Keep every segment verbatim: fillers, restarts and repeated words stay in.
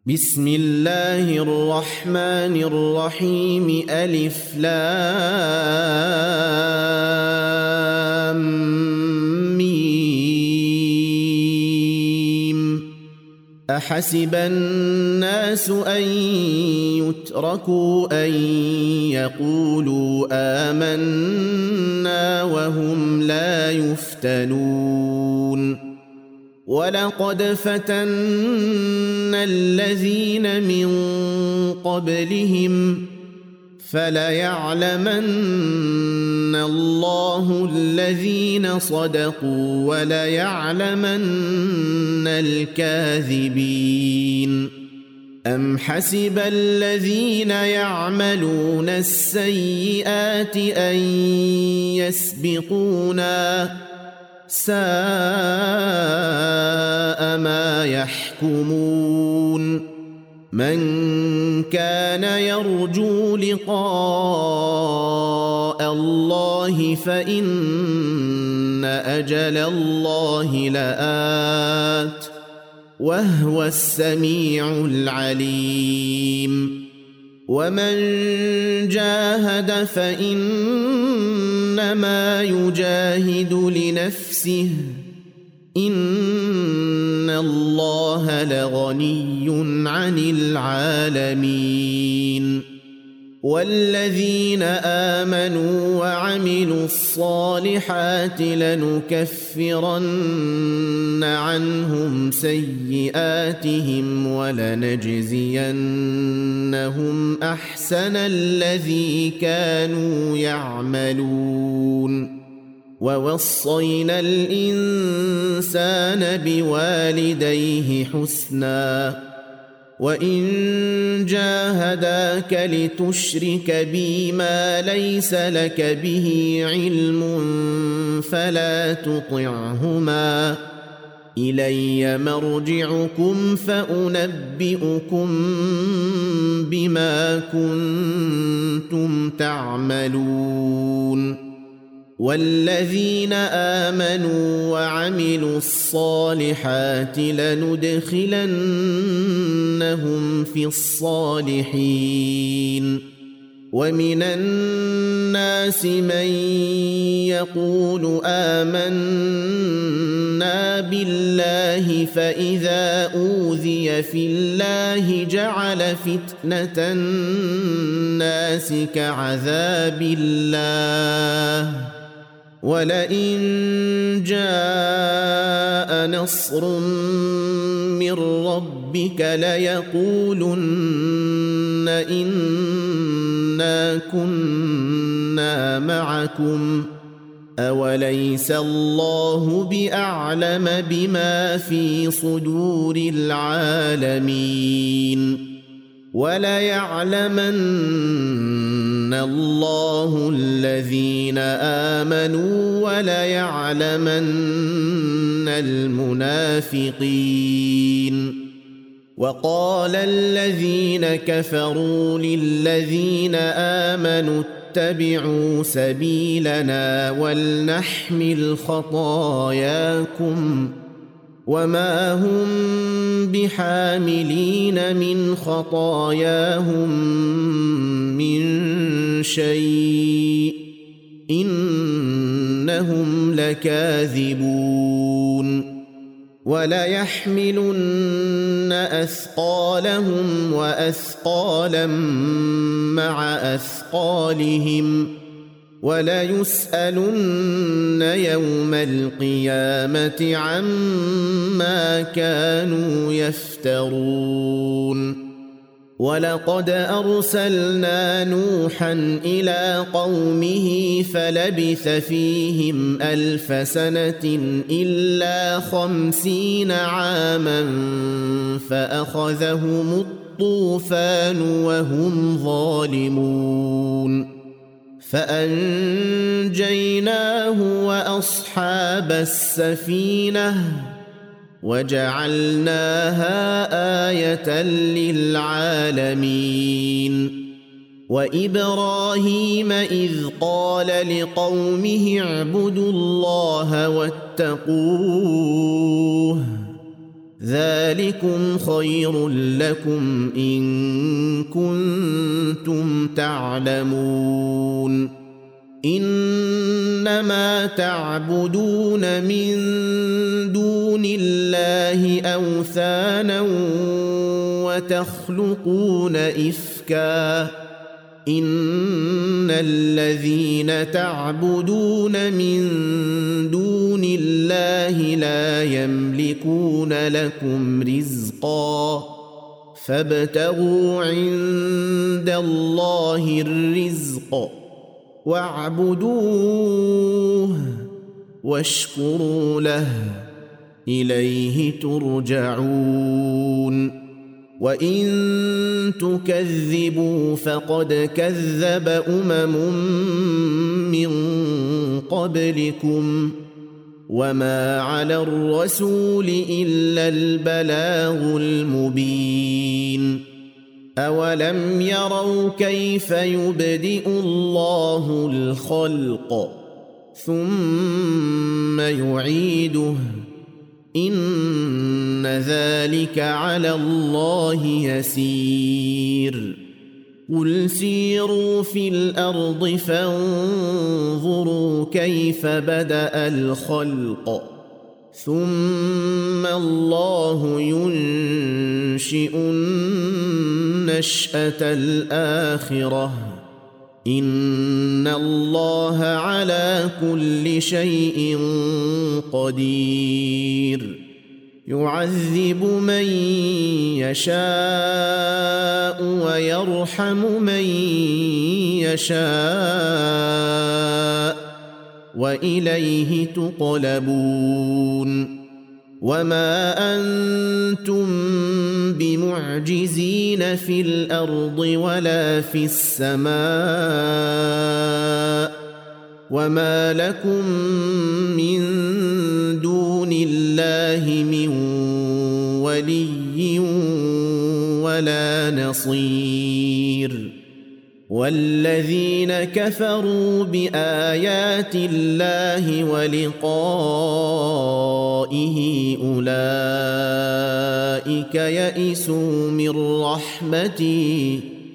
بسم الله الرحمن الرحيم ألف لام ميم أحسب الناس أن يتركوا أن يقولوا آمنا وهم لا يفتنون ولقد فتنا الذين من قبلهم فليعلمن الله الذين صدقوا وليعلمن الكاذبين أم حسب الذين يعملون السيئات أن يسبقونا ساء ما يحكمون من كان يرجو لقاء الله فإن أجل الله لآت وهو السميع العليم ومن جاهد فإنما يجاهد لنفسه إن الله لغني عن العالمين والذين آمنوا وعملوا الصالحات لنكفرن عنهم سيئاتهم ولنجزينهم أحسن الذي كانوا يعملون ووصينا الإنسان بوالديه حسناً وإن جاهداك لتشرك بي ما ليس لك به علم فلا تطعهما إلي مرجعكم فأنبئكم بما كنتم تعملون والذين آمنوا وعملوا الصالحات لندخلنهم في الصالحين ومن الناس من يقول آمنا بالله فإذا أوذي في الله جعل فتنة الناس كعذاب الله ولئن جاء نصر من ربك ليقولن إنا كنا معكم أوليس الله بأعلم بما في صدور العالمين وليعلمن الله الذين آمنوا وليعلمن المنافقين وقال الذين كفروا للذين آمنوا اتبعوا سبيلنا ولنحمل خطاياكم وما هم بحاملين من خطاياهم من شيء إنهم لكاذبون وليحملن أثقالهم وأثقالا مع أثقالهم وليسألن يوم القيامة عما كانوا يفترون ولقد أرسلنا نوحا إلى قومه فلبث فيهم ألف سنة إلا خمسين عاما فأخذهم الطوفان وهم ظالمون فأنجيناه وأصحاب السفينة وجعلناها آية للعالمين وإبراهيم إذ قال لقومه اعبدوا الله واتقوه ذلكم خير لكم إن كنتم تعلمون إنما تعبدون من دون الله أوثانا وتخلقون إفكا إن الذين تعبدون من دون الله لا يملكون لكم رزقا فابتغوا عند الله الرزق واعبدوه واشكروا له إليه ترجعون وإن تكذبوا فقد كذب أمم من قبلكم وما على الرسول إلا البلاغ المبين أولم يروا كيف يبدئ الله الخلق ثم يعيده إن ذلك على الله يسير قل سيروا في الأرض فانظروا كيف بدأ الخلق ثم الله ينشئ النشأة الآخرة إن الله على كل شيء قدير يعذب من يشاء ويرحم من يشاء وإليه تقلبون وما أنتم بمعجزين في الأرض ولا في السماء وما لكم من دون الله من ولي ولا نصير والذين كفروا بآيات الله ولقائه أولئك يئسوا من رحمتي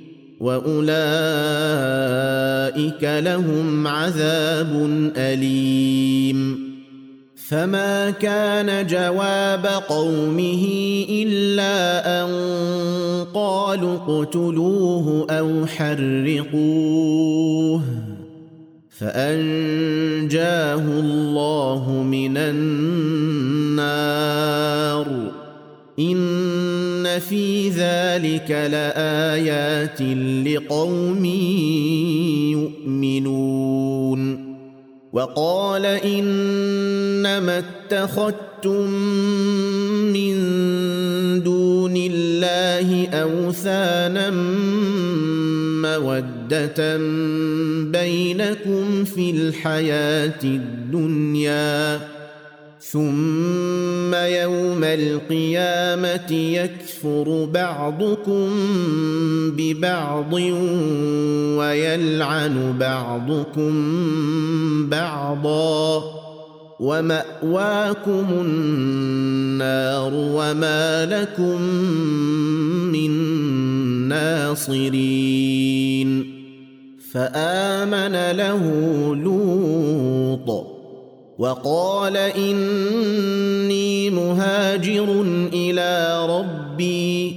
وأولئك لهم عذاب أليم فما كان جواب قومه إلا أن قالوا اقتلوه أو حرقوه فأنجاه الله من النار إن في ذلك لآيات لقوم يؤمنون وقال إنما اتخذتم من دون الله أوثانا مودة بينكم في الحياة الدنيا ثم يوم القيامة يكفر بعضكم ببعض ويلعن بعضكم بعضا ومأواكم النار وما لكم من ناصرين فآمن له لوط وقال إني مهاجر إلى ربي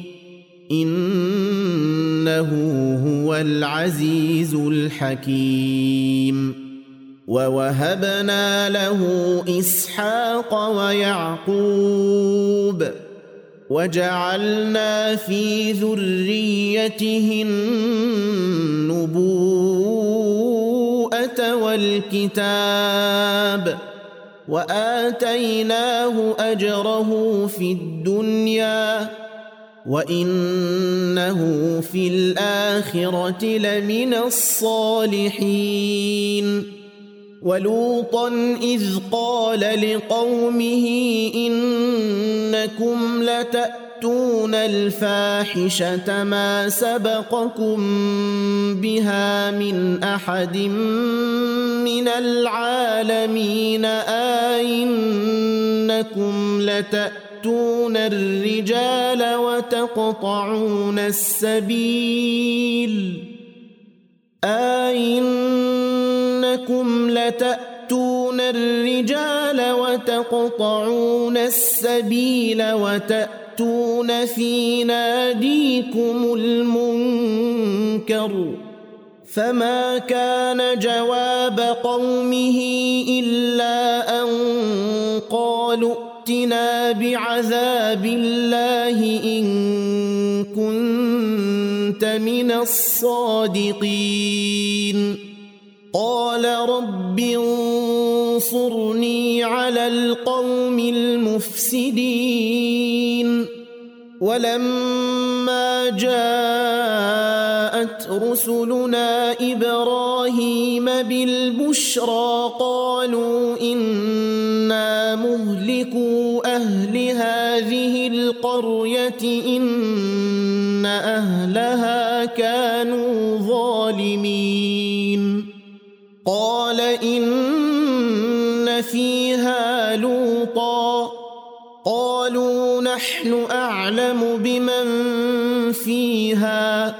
إنه هو العزيز الحكيم ووهبنا له إسحاق ويعقوب وجعلنا في ذريته النبوءة والكتاب وآتيناه أجره في الدنيا وإنه في الآخرة لمن الصالحين ولوطا إذ قال لقومه إنكم لتأتون الفاحشة ما سبقكم بها من أحد من العالمين أئنكم لتأتون تأتون الرجال وتقطعون السبيل أئنكم لتأتون الرجال وتقطعون السبيل وتأتون في ناديكم المنكر فما كان جواب قومه إلا أن قالوا ائتنا بعذاب الله إن كنت من الصادقين قال رب انصرني على القوم المفسدين ولما جاءت رسلنا إبراهيم بالبشرى قالوا إنا مهلكوا أهل هذه القرية إن أهلها كانوا ظالمين قال إن فيها لوطا قالوا نحن أعلم بمن فيها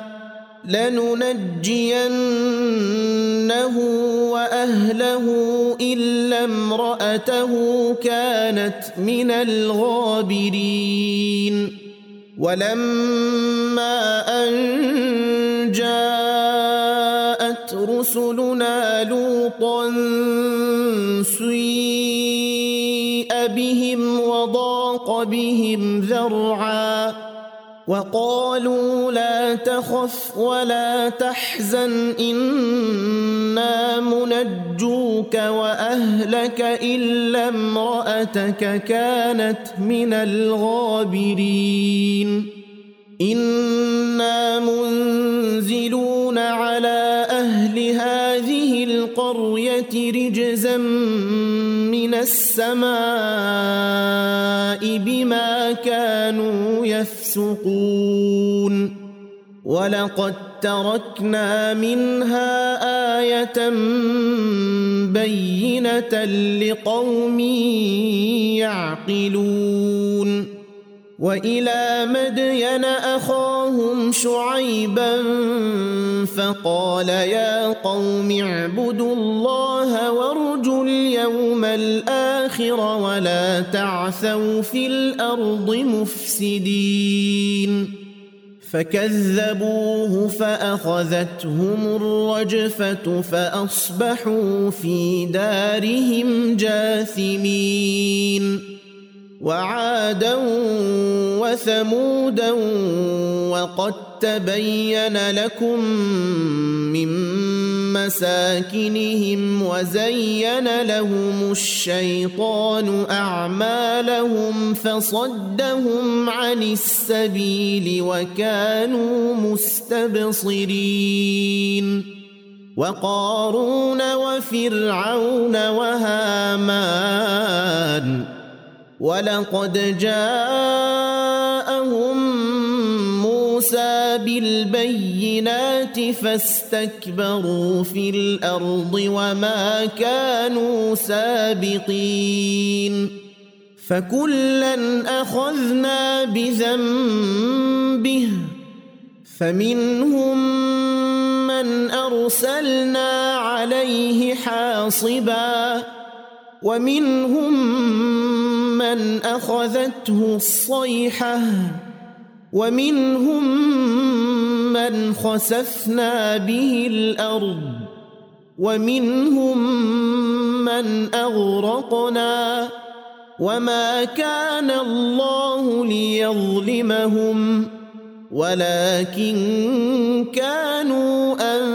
لننجينه وأهله إلا امرأته كانت من الغابرين ولما أن جاءت رسلنا لوطا سيء بهم وضاق بهم ذرعا وقالوا لا تخف ولا تحزن إنا منجوك وأهلك إلا امرأتك كانت من الغابرين إنا منزلون على أهل هذه القرية رجزا من السماء بما كانوا يفسقون ولقد تركنا منها آية بينة لقوم يعقلون وإلى مدين أخاهم شعيبا فقال يا قوم اعبدوا الله وارجوا اليوم الآخر ولا تعثوا في الأرض مفسدين فكذبوه فأخذتهم الرجفة فأصبحوا في دارهم جاثمين وعادا وثمودا وقد تبين لكم من مساكنهم وزين لهم الشيطان أعمالهم فصدهم عن السبيل وكانوا مستبصرين وقارون وفرعون وهامان ولقد جاءهم موسى بالبينات فاستكبروا في الأرض وما كانوا سابقين فكلا أخذنا بذنبه فمنهم من أرسلنا عليه حاصبا ومنهم من أخذته الصيحة ومنهم من خسفنا به الأرض ومنهم من أغرقنا وما كان الله ليظلمهم ولكن كانوا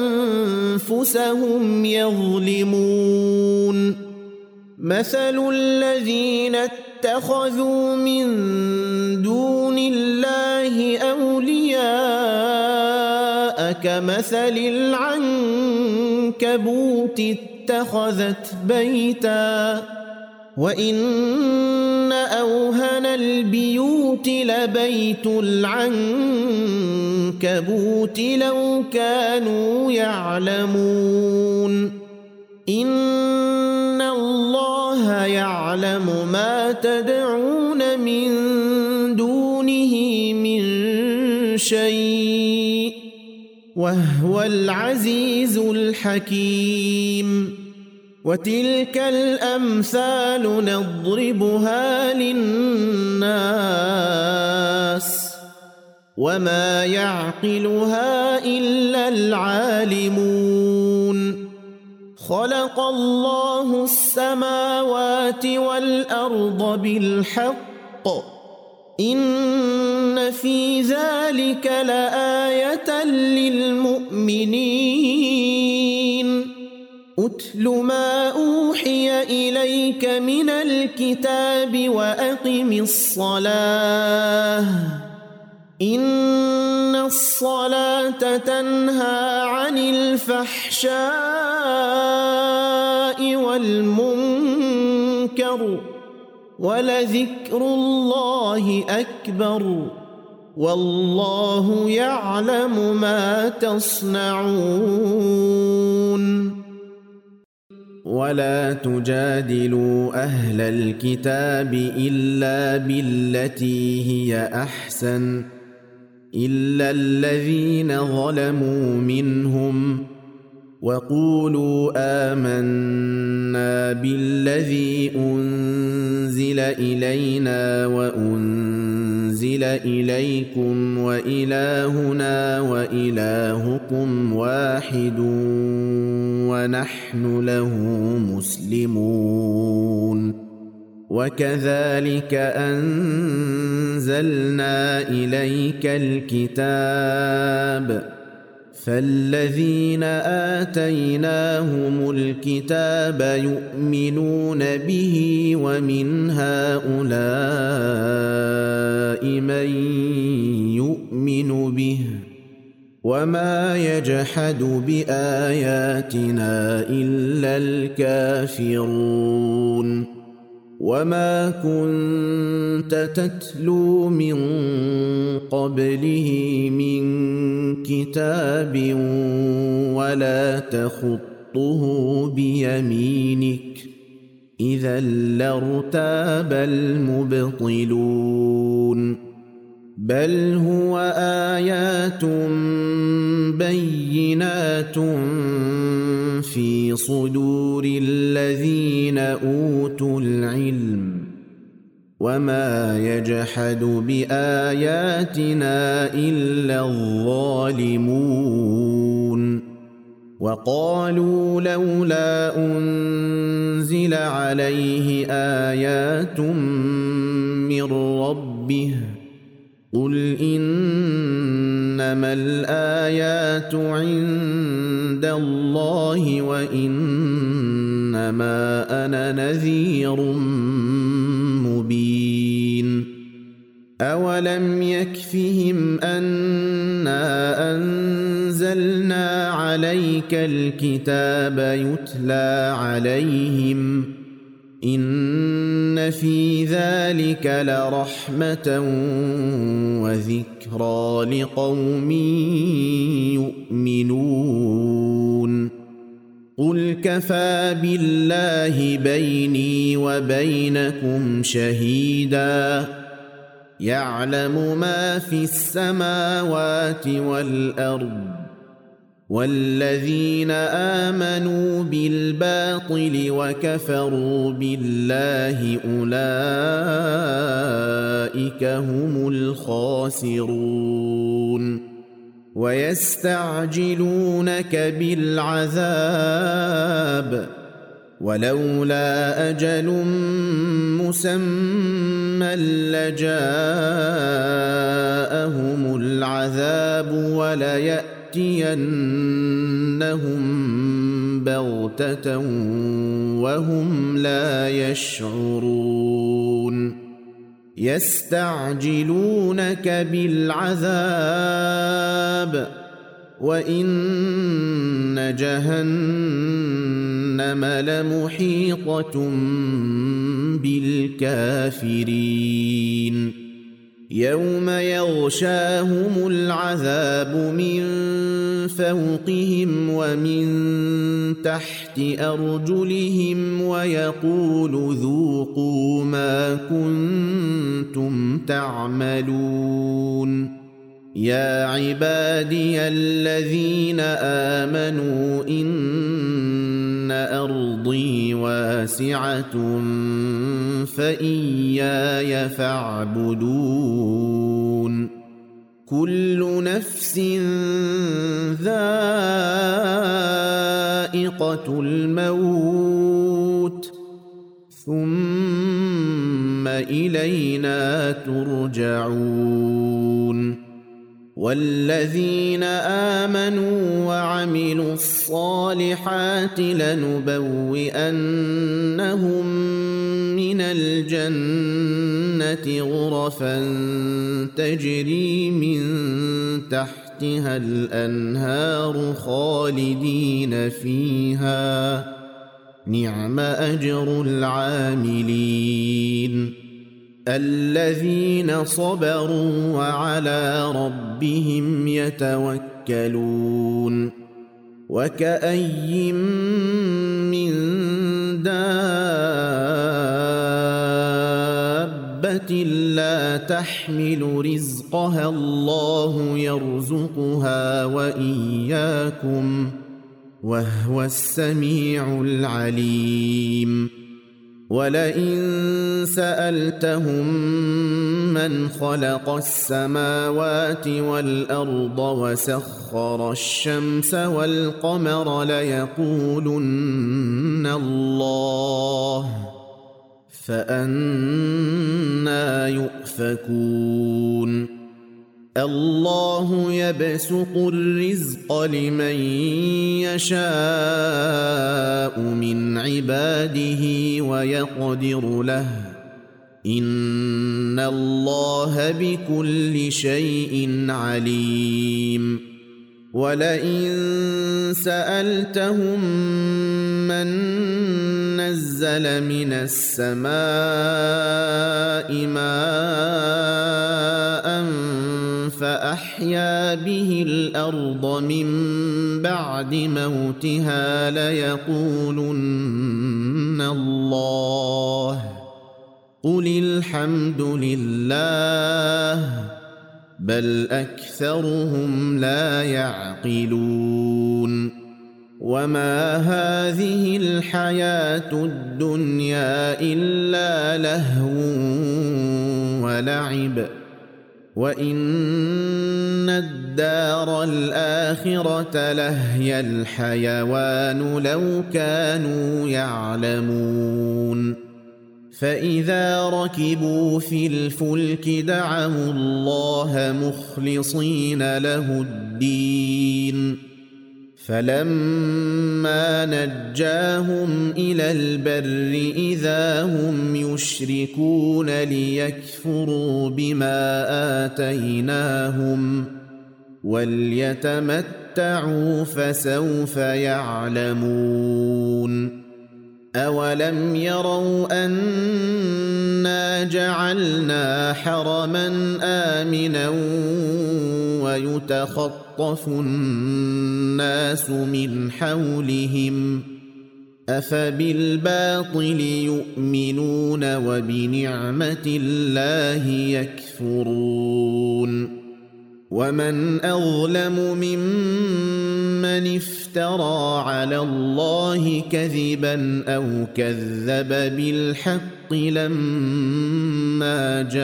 أنفسهم يظلمون مثل الذين اتخذوا من دون الله أولياء كمثل العنكبوت اتخذت بيتا وإن أوهن البيوت لبيت العنكبوت لو كانوا يعلمون إن الله يعلم ما تدعون من شيء وهو العزيز الحكيم وتلك الأمثال نضربها للناس وما يعقلها إلا العالمون خلق الله السماوات والأرض بالحق إن في ذلك لآية للمؤمنين أتل ما أوحي إليك من الكتاب وأقم الصلاة إن الصلاة تنهى عن الفحشاء والمنكر ولذكر الله أكبر والله يعلم ما تصنعون ولا تجادلوا أهل الكتاب إلا بالتي هي أحسن إلا الذين ظلموا منهم وقولوا آمنا بالذي أنزل إلينا وأنزل إليكم وإلهنا وإلهكم واحد ونحن له مسلمون وكذلك أنزلنا إليك الكتاب فالذين آتيناهم الكتاب يؤمنون به ومن هؤلاء من يؤمن به وما يجحد بآياتنا إلا الكافرون وما كنت تتلو من قبله من كتاب ولا تخطه بيمينك إذا لارتاب المبطلون بل هو آيات بينات في صدور الذين أوتوا العلم وما يجحد بآياتنا إلا الظالمون وقالوا لولا أنزل عليه آيات من ربه قل إنما الآيات عند الله وإنما أنا نذير مبين أولم يكفهم أنا أنزلنا عليك الكتاب يتلى عليهم إن في ذلك لرحمة وذكرى لقوم يؤمنون قل كفى بالله بيني وبينكم شهيدا يعلم ما في السماوات والأرض والذين آمنوا بالباطل وكفروا بالله أولئك هم الخاسرون ويستعجلونك بالعذاب ولولا أجل مسمى لجاءهم العذاب وليأتينهم بغتة وهم لا يشعرون يستعجلونك بالعذاب وإن جهنم لمحيطة بالكافرين يوم يغشاهم العذاب من فوقهم ومن تحت أرجلهم ويقول ذوقوا ما كنتم تعملون يا عبادي الذين آمنوا إن أرضي واسعة فإياي فاعبدون كل نفس ذائقة الموت ثم إلينا ترجعون والذين آمنوا وعملوا الصالحات لنبوئنهم من الجنة غرفا تجري من تحتها الأنهار خالدين فيها نعم أجر العاملين الذين صبروا وعلى ربهم يتوكلون وكأي من دابة لا تحمل رزقها الله يرزقها وإياكم وهو السميع العليم ولئن سألتهم من خلق السماوات والأرض وسخر الشمس والقمر ليقولن الله فأنى يؤفكون الله يبسط الرزق لمن يشاء من عباده ويقدر له إن الله بكل شيء عليم ولئن سألتهم من نزل من السماء ماء فأحيا به الأرض من بعد موتها ليقولن الله قل الحمد لله بل أكثرهم لا يعقلون وما هذه الحياة الدنيا إلا لهو ولعب وإن الدار الآخرة لهي الحيوان لو كانوا يعلمون فإذا ركبوا في الفلك دعوا الله مخلصين له الدين فلما نجاهم إلى البر إذا هم يشركون ليكفروا بما آتيناهم وليتمتعوا فسوف يعلمون أولم يروا أنا جعلنا حرما آمنا ويتخطف الناس من حولهم أفبالباطل يؤمنون وبنعمة الله يكفرون ومن أظلم ممن افترى على الله كذبا أو كذب بالحق لما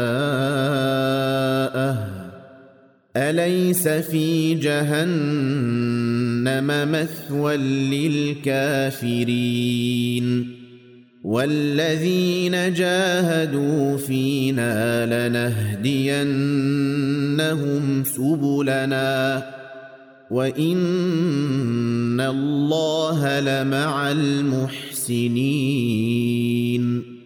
جاءه أليس في جهنم مثوى للكافرين والذين جاهدوا فينا لنهدينهم سبلنا وإن الله لمع المحسنين